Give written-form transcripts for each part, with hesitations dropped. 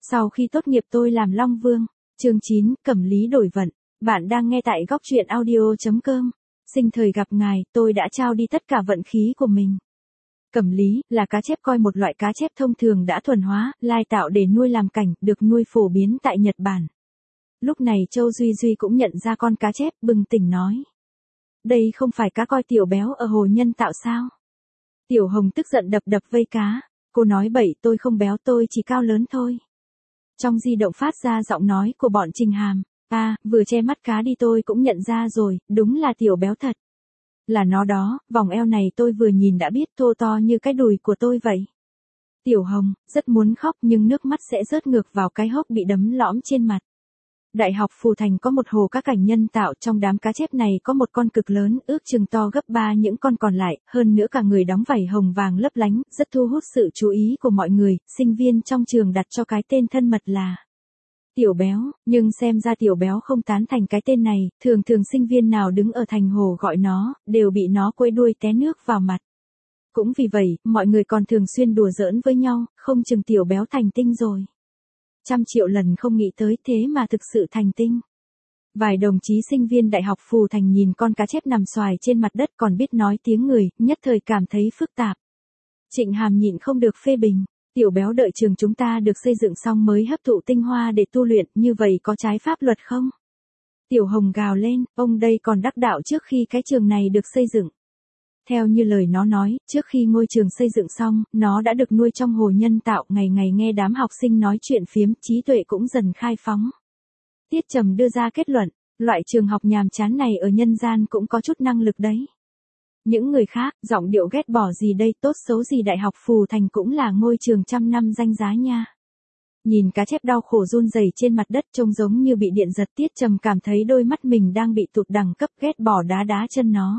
Sau khi tốt nghiệp tôi làm Long Vương. Chương 9, Cẩm Lý đổi vận. Bạn đang nghe tại góc truyện audio.com. Sinh thời gặp ngài, tôi đã trao đi tất cả vận khí của mình. Cẩm Lý là cá chép coi, một loại cá chép thông thường đã thuần hóa, lai tạo để nuôi làm cảnh, được nuôi phổ biến tại Nhật Bản. Lúc này Châu Duy Duy cũng nhận ra con cá chép, bừng tỉnh nói. Đây không phải cá coi tiểu béo ở hồ nhân tạo sao? Tiểu Hồng tức giận đập đập vây cá. Cô nói bậy, tôi không béo, tôi chỉ cao lớn thôi. Trong di động phát ra giọng nói của bọn Trình Hàm. Vừa che mắt cá đi tôi cũng nhận ra rồi, đúng là tiểu béo thật. Là nó đó, vòng eo này tôi vừa nhìn đã biết, thô to như cái đùi của tôi vậy. Tiểu Hồng rất muốn khóc nhưng nước mắt sẽ rớt ngược vào cái hốc bị đấm lõm trên mặt. Đại học Phù Thành có một hồ cá cảnh nhân tạo, trong đám cá chép này có một con cực lớn, ước chừng to gấp 3 những con còn lại, hơn nữa cả người đóng vảy hồng vàng lấp lánh, rất thu hút sự chú ý của mọi người. Sinh viên trong trường đặt cho cái tên thân mật là Tiểu Béo, nhưng xem ra Tiểu Béo không tán thành cái tên này, thường sinh viên nào đứng ở thành hồ gọi nó, đều bị nó quấy đuôi té nước vào mặt. Cũng vì vậy, mọi người còn thường xuyên đùa giỡn với nhau, không chừng Tiểu Béo thành tinh rồi. 100.000.000 lần không nghĩ tới, thế mà thực sự thành tinh. Vài đồng chí sinh viên Đại học Phù Thành nhìn con cá chép nằm xoài trên mặt đất còn biết nói tiếng người, nhất thời cảm thấy phức tạp. Trịnh Hàm nhịn không được phê bình. Tiểu Béo đợi trường chúng ta được xây dựng xong mới hấp thụ tinh hoa để tu luyện, như vậy có trái pháp luật không? Tiểu Hồng gào lên, ông đây còn đắc đạo trước khi cái trường này được xây dựng. Theo như lời nó nói, trước khi ngôi trường xây dựng xong, nó đã được nuôi trong hồ nhân tạo, ngày ngày nghe đám học sinh nói chuyện phiếm, trí tuệ cũng dần khai phóng. Tiết Trầm đưa ra kết luận, loại trường học nhàm chán này ở nhân gian cũng có chút năng lực đấy. Những người khác, giọng điệu ghét bỏ gì đây, tốt xấu gì Đại học Phù Thành cũng là ngôi trường 100 năm danh giá nha. Nhìn cá chép đau khổ run rẩy trên mặt đất trông giống như bị điện giật, Tiết Trầm cảm thấy đôi mắt mình đang bị tụt đẳng cấp, ghét bỏ đá chân nó.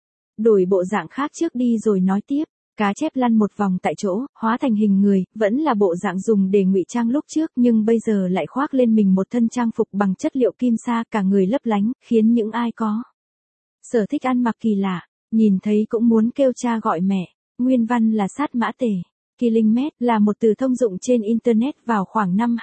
Đổi bộ dạng khác trước đi rồi nói tiếp. Cá chép lăn một vòng tại chỗ, hóa thành hình người, vẫn là bộ dạng dùng để ngụy trang lúc trước, nhưng bây giờ lại khoác lên mình một thân trang phục bằng chất liệu kim sa, cả người lấp lánh, khiến những ai có sở thích ăn mặc kỳ lạ, nhìn thấy cũng muốn kêu cha gọi mẹ. Nguyên văn là Sát Mã Tề. Killing Method là một từ thông dụng trên Internet vào khoảng năm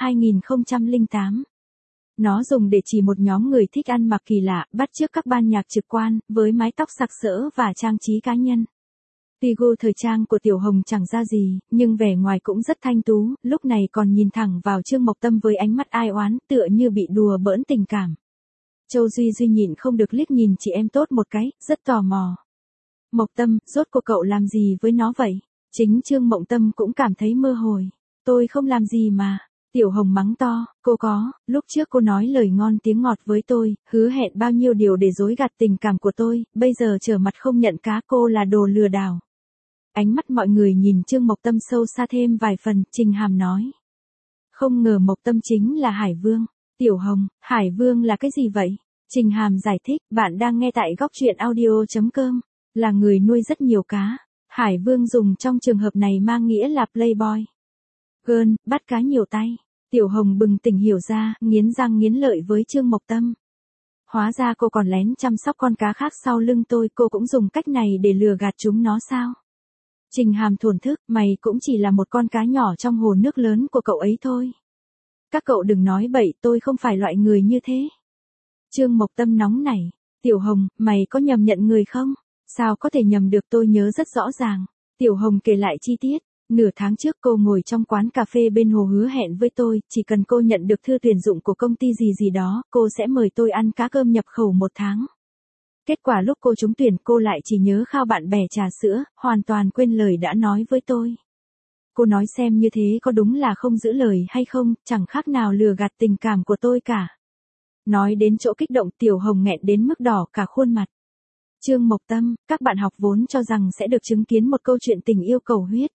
2008. Nó dùng để chỉ một nhóm người thích ăn mặc kỳ lạ, bắt chước các ban nhạc trực quan, với mái tóc sặc sỡ và trang trí cá nhân. Tuy gu thời trang của Tiểu Hồng chẳng ra gì, nhưng vẻ ngoài cũng rất thanh tú, lúc này còn nhìn thẳng vào Trương Mộc Tâm với ánh mắt ai oán, tựa như bị đùa bỡn tình cảm. Châu Duy Duy nhịn không được liếc nhìn chị em tốt một cái, rất tò mò. Mộc Tâm, rốt cuộc cậu làm gì với nó vậy? Chính Trương Mộng Tâm cũng cảm thấy mơ hồi. Tôi không làm gì mà. Tiểu Hồng mắng to, cô có, lúc trước cô nói lời ngon tiếng ngọt với tôi, hứa hẹn bao nhiêu điều để dối gạt tình cảm của tôi, bây giờ trở mặt không nhận cá, cô là đồ lừa đảo. Ánh mắt mọi người nhìn Trương Mộc Tâm sâu xa thêm vài phần, Trình Hàm nói. Không ngờ Mộc Tâm chính là Hải Vương. Tiểu Hồng, Hải Vương là cái gì vậy? Trình Hàm giải thích, bạn đang nghe tại góc truyện audio.com, là người nuôi rất nhiều cá. Hải Vương dùng trong trường hợp này mang nghĩa là playboy. Girl, bắt cá nhiều tay. Tiểu Hồng bừng tỉnh hiểu ra, nghiến răng nghiến lợi với Trương Mộc Tâm. Hóa ra cô còn lén chăm sóc con cá khác sau lưng tôi, cô cũng dùng cách này để lừa gạt chúng nó sao? Trình Hàm thổn thức, mày cũng chỉ là một con cá nhỏ trong hồ nước lớn của cậu ấy thôi. Các cậu đừng nói bậy, tôi không phải loại người như thế. Trương Mộc Tâm nóng nảy. Tiểu Hồng, mày có nhầm nhận người không? Sao có thể nhầm được, tôi nhớ rất rõ ràng. Tiểu Hồng kể lại chi tiết. Nửa tháng trước cô ngồi trong quán cà phê bên hồ hứa hẹn với tôi, chỉ cần cô nhận được thư tuyển dụng của công ty gì đó, cô sẽ mời tôi ăn cá cơm nhập khẩu 1 tháng. Kết quả lúc cô trúng tuyển cô lại chỉ nhớ khao bạn bè trà sữa, hoàn toàn quên lời đã nói với tôi. Cô nói xem như thế có đúng là không giữ lời hay không, chẳng khác nào lừa gạt tình cảm của tôi cả. Nói đến chỗ kích động, Tiểu Hồng nghẹn đến mức đỏ cả khuôn mặt. Trương Mộc Tâm, các bạn học vốn cho rằng sẽ được chứng kiến một câu chuyện tình yêu cầu huyết.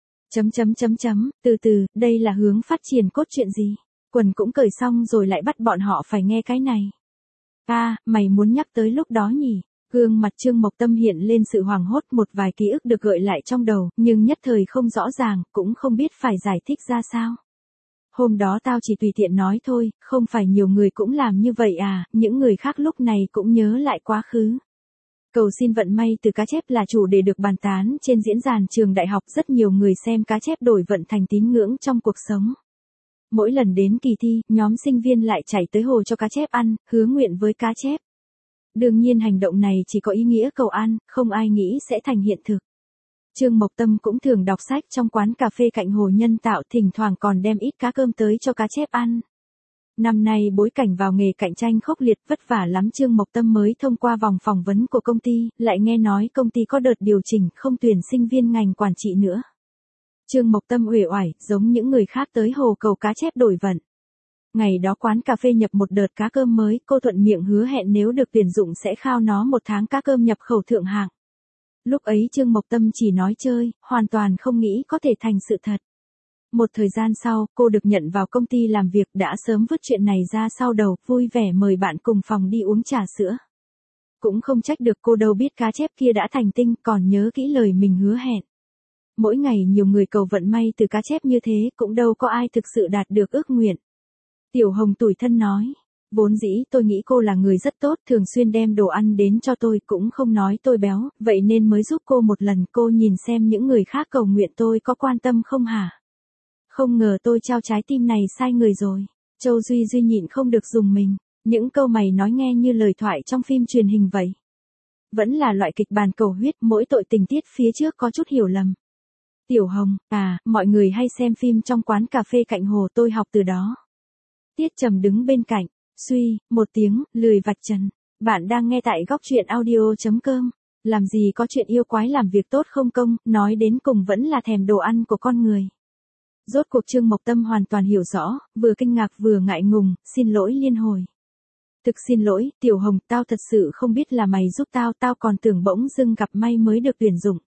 Từ từ, đây là hướng phát triển cốt truyện gì? Quần cũng cởi xong rồi lại bắt bọn họ phải nghe cái này. Mày muốn nhắc tới lúc đó nhỉ? Gương mặt Trương Mộc Tâm hiện lên sự hoảng hốt, một vài ký ức được gợi lại trong đầu, nhưng nhất thời không rõ ràng, cũng không biết phải giải thích ra sao. Hôm đó tao chỉ tùy tiện nói thôi, không phải nhiều người cũng làm như vậy à, những người khác lúc này cũng nhớ lại quá khứ. Cầu xin vận may từ cá chép là chủ đề được bàn tán trên diễn đàn trường đại học, rất nhiều người xem cá chép đổi vận thành tín ngưỡng trong cuộc sống. Mỗi lần đến kỳ thi, nhóm sinh viên lại chạy tới hồ cho cá chép ăn, hứa nguyện với cá chép. Đương nhiên hành động này chỉ có ý nghĩa cầu an, không ai nghĩ sẽ thành hiện thực. Trương Mộc Tâm cũng thường đọc sách trong quán cà phê cạnh hồ nhân tạo, thỉnh thoảng còn đem ít cá cơm tới cho cá chép ăn. Năm nay bối cảnh vào nghề cạnh tranh khốc liệt, vất vả lắm, Trương Mộc Tâm mới thông qua vòng phỏng vấn của công ty, lại nghe nói công ty có đợt điều chỉnh không tuyển sinh viên ngành quản trị nữa. Trương Mộc Tâm uể oải, giống những người khác tới hồ cầu cá chép đổi vận. Ngày đó quán cà phê nhập một đợt cá cơm mới, cô thuận miệng hứa hẹn nếu được tuyển dụng sẽ khao nó một tháng cá cơm nhập khẩu thượng hạng. Lúc ấy Trương Mộc Tâm chỉ nói chơi, hoàn toàn không nghĩ có thể thành sự thật. Một thời gian sau, cô được nhận vào công ty làm việc, đã sớm vứt chuyện này ra sau đầu, vui vẻ mời bạn cùng phòng đi uống trà sữa. Cũng không trách được cô đâu, biết cá chép kia đã thành tinh, còn nhớ kỹ lời mình hứa hẹn. Mỗi ngày nhiều người cầu vận may từ cá chép như thế, cũng đâu có ai thực sự đạt được ước nguyện. Tiểu Hồng tủi thân nói, vốn dĩ tôi nghĩ cô là người rất tốt, thường xuyên đem đồ ăn đến cho tôi, cũng không nói tôi béo, vậy nên mới giúp cô một lần, cô nhìn xem những người khác cầu nguyện tôi có quan tâm không hả? Không ngờ tôi trao trái tim này sai người rồi. Châu Duy Duy nhịn không được dùng mình, những câu mày nói nghe như lời thoại trong phim truyền hình vậy. Vẫn là loại kịch bản cầu huyết, mỗi tội tình tiết phía trước có chút hiểu lầm. Tiểu Hồng, mọi người hay xem phim trong quán cà phê cạnh hồ, tôi học từ đó. Tiết Trầm đứng bên cạnh, suy, một tiếng, lười vạch trần. Bạn đang nghe tại góc truyện audio.com. Làm gì có chuyện yêu quái làm việc tốt không công, nói đến cùng vẫn là thèm đồ ăn của con người. Rốt cuộc Trương Mộc Tâm hoàn toàn hiểu rõ, vừa kinh ngạc vừa ngại ngùng, xin lỗi liên hồi. Thực xin lỗi, Tiểu Hồng, tao thật sự không biết là mày giúp tao còn tưởng bỗng dưng gặp may mới được tuyển dụng.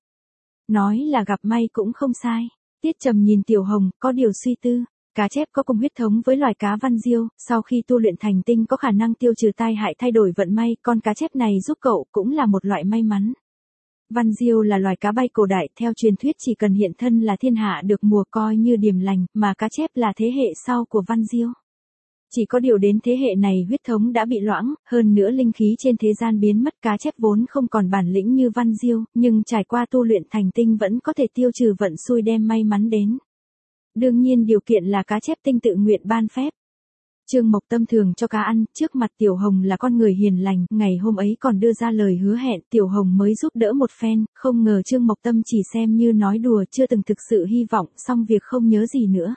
Nói là gặp may cũng không sai. Tiết Trầm nhìn Tiểu Hồng, có điều suy tư. Cá chép có cùng huyết thống với loài cá văn diêu, sau khi tu luyện thành tinh có khả năng tiêu trừ tai hại, thay đổi vận may, con cá chép này giúp cậu cũng là một loại may mắn. Văn diêu là loài cá bay cổ đại, theo truyền thuyết chỉ cần hiện thân là thiên hạ được mùa, coi như điềm lành, mà cá chép là thế hệ sau của văn diêu. Chỉ có điều đến thế hệ này huyết thống đã bị loãng, hơn nữa linh khí trên thế gian biến mất, cá chép vốn không còn bản lĩnh như văn diêu, nhưng trải qua tu luyện thành tinh vẫn có thể tiêu trừ vận xui, đem may mắn đến. Đương nhiên điều kiện là cá chép tinh tự nguyện ban phép. Trương Mộc Tâm thường cho cá ăn, trước mặt Tiểu Hồng là con người hiền lành, ngày hôm ấy còn đưa ra lời hứa hẹn, Tiểu Hồng mới giúp đỡ một phen, không ngờ Trương Mộc Tâm chỉ xem như nói đùa, chưa từng thực sự hy vọng, xong việc không nhớ gì nữa.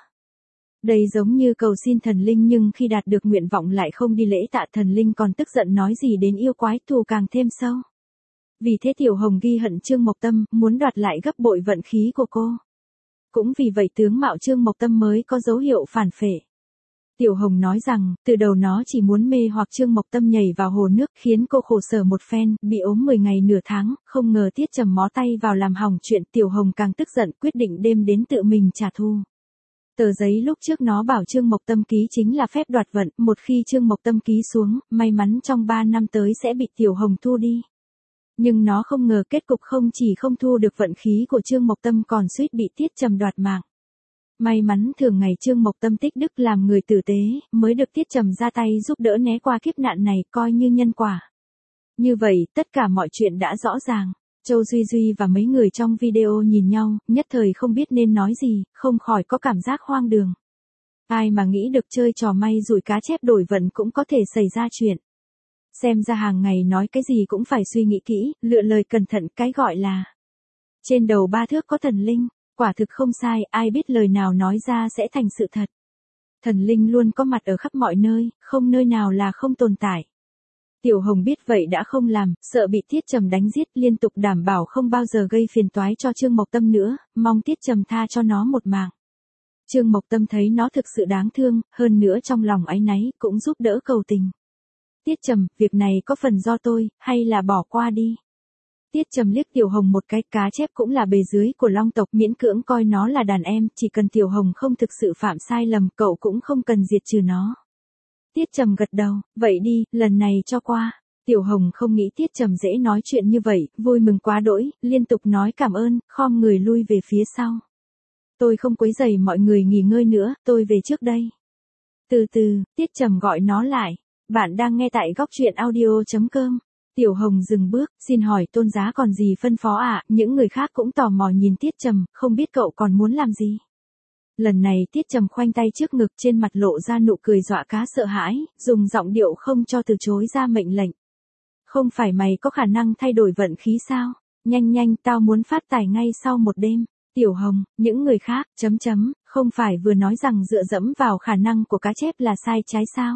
Đây giống như cầu xin thần linh nhưng khi đạt được nguyện vọng lại không đi lễ tạ, thần linh còn tức giận nói gì đến yêu quái, thù càng thêm sâu. Vì thế Tiểu Hồng ghi hận Trương Mộc Tâm, muốn đoạt lại gấp bội vận khí của cô. Cũng vì vậy tướng mạo Trương Mộc Tâm mới có dấu hiệu phản phệ. Tiểu Hồng nói rằng, từ đầu nó chỉ muốn mê hoặc Trương Mộc Tâm nhảy vào hồ nước, khiến cô khổ sở một phen, bị ốm 10 ngày nửa tháng, không ngờ Tiết Trầm mó tay vào làm hỏng chuyện. Tiểu Hồng càng tức giận, quyết định đêm đến tự mình trả thù. Tờ giấy lúc trước nó bảo Trương Mộc Tâm ký chính là phép đoạt vận, một khi Trương Mộc Tâm ký xuống, may mắn trong 3 năm tới sẽ bị Tiểu Hồng thu đi. Nhưng nó không ngờ kết cục không chỉ không thu được vận khí của Trương Mộc Tâm còn suýt bị Tiết Trầm đoạt mạng. May mắn thường ngày Trương Mộc Tâm tích đức làm người tử tế, mới được Tiết Trầm ra tay giúp đỡ né qua kiếp nạn này, coi như nhân quả. Như vậy, tất cả mọi chuyện đã rõ ràng. Châu Duy Duy và mấy người trong video nhìn nhau, nhất thời không biết nên nói gì, không khỏi có cảm giác hoang đường. Ai mà nghĩ được chơi trò may rủi cá chép đổi vận cũng có thể xảy ra chuyện. Xem ra hàng ngày nói cái gì cũng phải suy nghĩ kỹ, lựa lời cẩn thận, cái gọi là trên đầu 3 thước có thần linh, quả thực không sai, ai biết lời nào nói ra sẽ thành sự thật. Thần linh luôn có mặt ở khắp mọi nơi, không nơi nào là không tồn tại. Tiểu Hồng biết vậy đã không làm, sợ bị Tiết Trầm đánh giết, liên tục đảm bảo không bao giờ gây phiền toái cho Trương Mộc Tâm nữa, mong Tiết Trầm tha cho nó một mạng. Trương Mộc Tâm thấy nó thực sự đáng thương, hơn nữa trong lòng áy náy, cũng giúp đỡ cầu tình. Tiết Trầm, việc này có phần do tôi, hay là bỏ qua đi. Tiết Trầm liếc Tiểu Hồng một cái, cá chép cũng là bề dưới của Long tộc, miễn cưỡng coi nó là đàn em, chỉ cần Tiểu Hồng không thực sự phạm sai lầm, cậu cũng không cần diệt trừ nó. Tiết Trầm gật đầu, vậy đi, lần này cho qua. Tiểu Hồng không nghĩ Tiết Trầm dễ nói chuyện như vậy, vui mừng quá đỗi, liên tục nói cảm ơn, khom người lui về phía sau. Tôi không quấy rầy mọi người nghỉ ngơi nữa, tôi về trước đây. Từ từ, Tiết Trầm gọi nó lại. Bạn đang nghe tại góc truyện audio.com. Tiểu Hồng dừng bước, xin hỏi tôn giá còn gì phân phó ạ, những người khác cũng tò mò nhìn Tiết Trầm, không biết cậu còn muốn làm gì. Lần này Tiết Trầm khoanh tay trước ngực, trên mặt lộ ra nụ cười dọa cá sợ hãi, dùng giọng điệu không cho từ chối ra mệnh lệnh. Không phải mày có khả năng thay đổi vận khí sao? Nhanh nhanh, tao muốn phát tài ngay sau một đêm. Tiểu Hồng, những người khác, không phải vừa nói rằng dựa dẫm vào khả năng của cá chép là sai trái sao?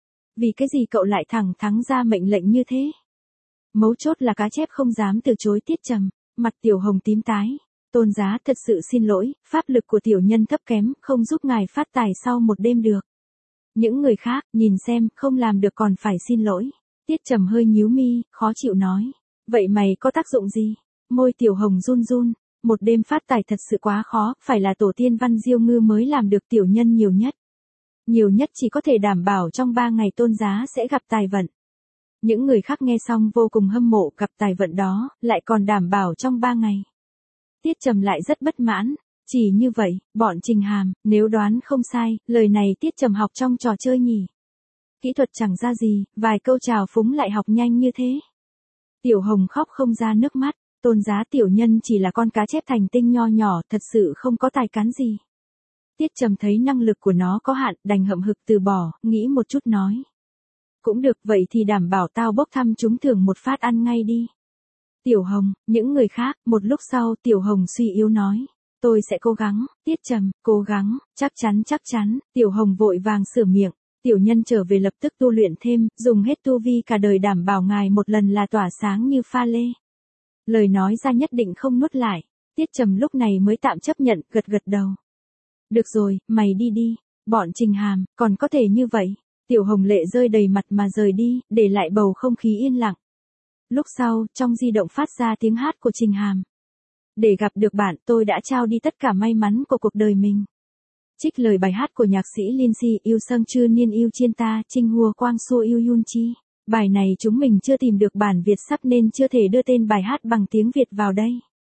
Vì cái gì cậu lại thẳng thắn ra mệnh lệnh như thế? Mấu chốt là cá chép không dám từ chối Tiết Trầm, mặt Tiểu Hồng tím tái. Tôn giá thật sự xin lỗi, pháp lực của tiểu nhân thấp kém, không giúp ngài phát tài sau một đêm được. Những người khác, nhìn xem, không làm được còn phải xin lỗi. Tiết Trầm hơi nhíu mi, khó chịu nói. Vậy mày có tác dụng gì? Môi Tiểu Hồng run run. Một đêm phát tài thật sự quá khó, phải là tổ tiên Văn Diêu Ngư mới làm được, tiểu nhân nhiều nhất. Nhiều nhất chỉ có thể đảm bảo trong 3 ngày tôn giá sẽ gặp tài vận. Những người khác nghe xong vô cùng hâm mộ, gặp tài vận đó, lại còn đảm bảo trong 3 ngày. Tiết Trầm lại rất bất mãn. Chỉ như vậy, bọn Trình Hàm, nếu đoán không sai, lời này Tiết Trầm học trong trò chơi nhỉ? Kỹ thuật chẳng ra gì, vài câu chào phúng lại học nhanh như thế. Tiểu Hồng khóc không ra nước mắt. Tôn giá tiểu nhân chỉ là con cá chép thành tinh nho nhỏ, thật sự không có tài cán gì. Tiết Trầm thấy năng lực của nó có hạn, đành hậm hực từ bỏ, nghĩ một chút nói. Cũng được, vậy thì đảm bảo tao bốc thăm trúng thưởng một phát ăn ngay đi. Tiểu Hồng, những người khác, một lúc sau Tiểu Hồng suy yếu nói. Tôi sẽ cố gắng. Tiết Trầm, cố gắng, chắc chắn. Tiểu Hồng vội vàng sửa miệng. Tiểu nhân trở về lập tức tu luyện thêm, dùng hết tu vi cả đời đảm bảo ngài một lần là tỏa sáng như pha lê. Lời nói ra nhất định không nuốt lại. Tiết Trầm lúc này mới tạm chấp nhận, gật đầu. Được rồi, mày đi đi. Bọn Trình Hàm, còn có thể như vậy. Tiểu Hồng lệ rơi đầy mặt mà rời đi, để lại bầu không khí yên lặng. Lúc sau, trong di động phát ra tiếng hát của Trình Hàm. Để gặp được bạn, tôi đã trao đi tất cả may mắn của cuộc đời mình. Trích lời bài hát của nhạc sĩ Lindsay, yêu sâng chư niên yêu chiên ta, trinh hùa quang xua yêu yun chi. Bài này chúng mình chưa tìm được bản Việt sắp nên chưa thể đưa tên bài hát bằng tiếng Việt vào đây.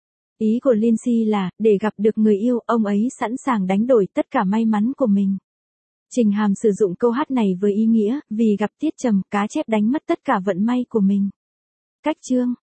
Ý của Lindsay là, để gặp được người yêu, ông ấy sẵn sàng đánh đổi tất cả may mắn của mình. Trình Hàm sử dụng câu hát này với ý nghĩa, vì gặp Tiết Trầm, cá chép đánh mất tất cả vận may của mình. Cách chương